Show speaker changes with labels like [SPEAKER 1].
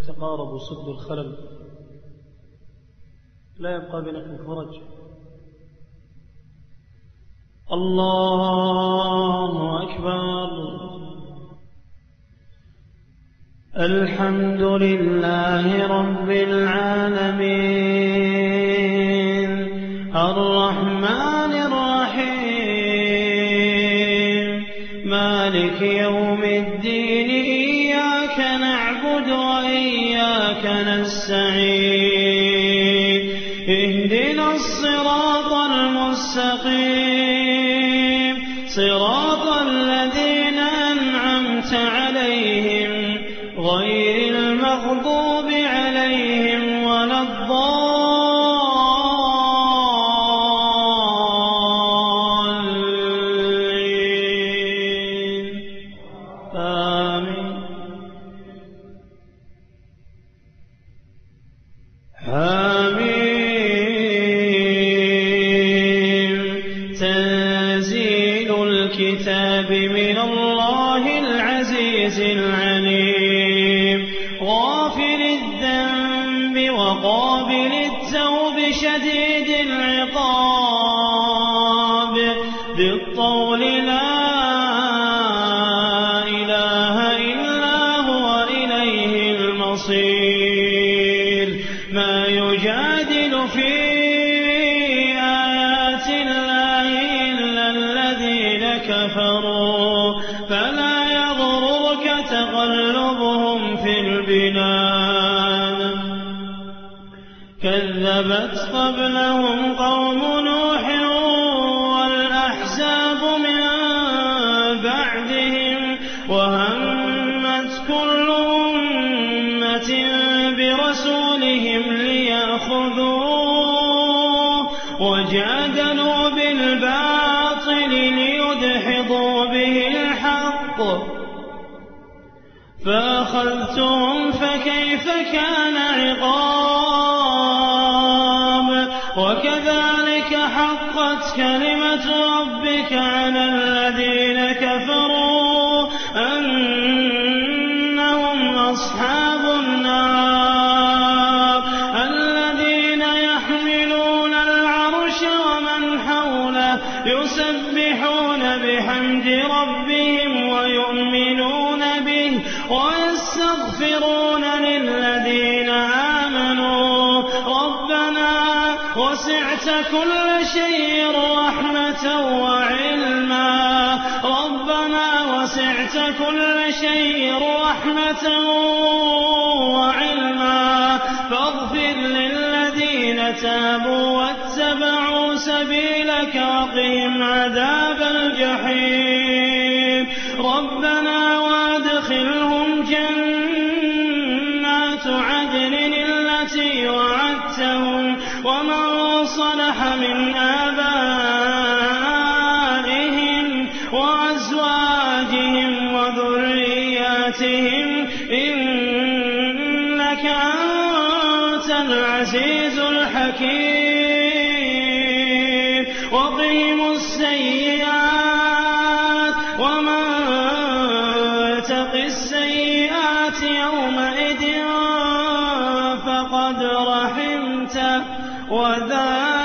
[SPEAKER 1] يتقارب سد الخلل لا يبقى بينكم فرج. الله أكبر. الحمد لله رب العالمين الرحمن الرحيم مالك يوم الدين إياك نعبد وإياك نستعين اهدنا الصراط المستقيم صراط الذين أنعمت عليهم غير المغضوب عليهم ولا الضالين آمين. حميم تنزيل الكتاب من الله العزيز العليم غافر الذنب وقابل التوب شديد العقاب بالطول لا إله إلا هو إليه المصير. ما يجادل في آيات الله إلا الذين كفروا فلا يغررك تقلبهم في البلاد. كذبت قبلهم قوم نوح والأحزاب من بعدهم وهمت كل أمة برسولهم ليأخذوه وجادلوا بالباطل ليدحضوا به الحق فأخذتهم فكيف كان عقاب. وكذلك حقت كلمة ربك على الذين كفروا أنهم أصحاب النار الذين يحملون العرش ومن حوله يسبحون بحمد ربهم ويؤمنون به ويستغفرون للذين آمنوا ربنا وسعت كل شيء رحمة وعلما ربنا وسعت كل شيء رحمة وعلما فاغفر للذين تابوا واتبعوا سبيلك وقهم عذاب الجحيم. ربنا وادخلهم جنات عدن التي وعدتهم ومن صلح من آبائهم وأزواجهم وذرياتهم إنك أنت العزيز الحكيم. وقهم السيئات ومن تق السيئات يومئذ فقد رحمته وذلك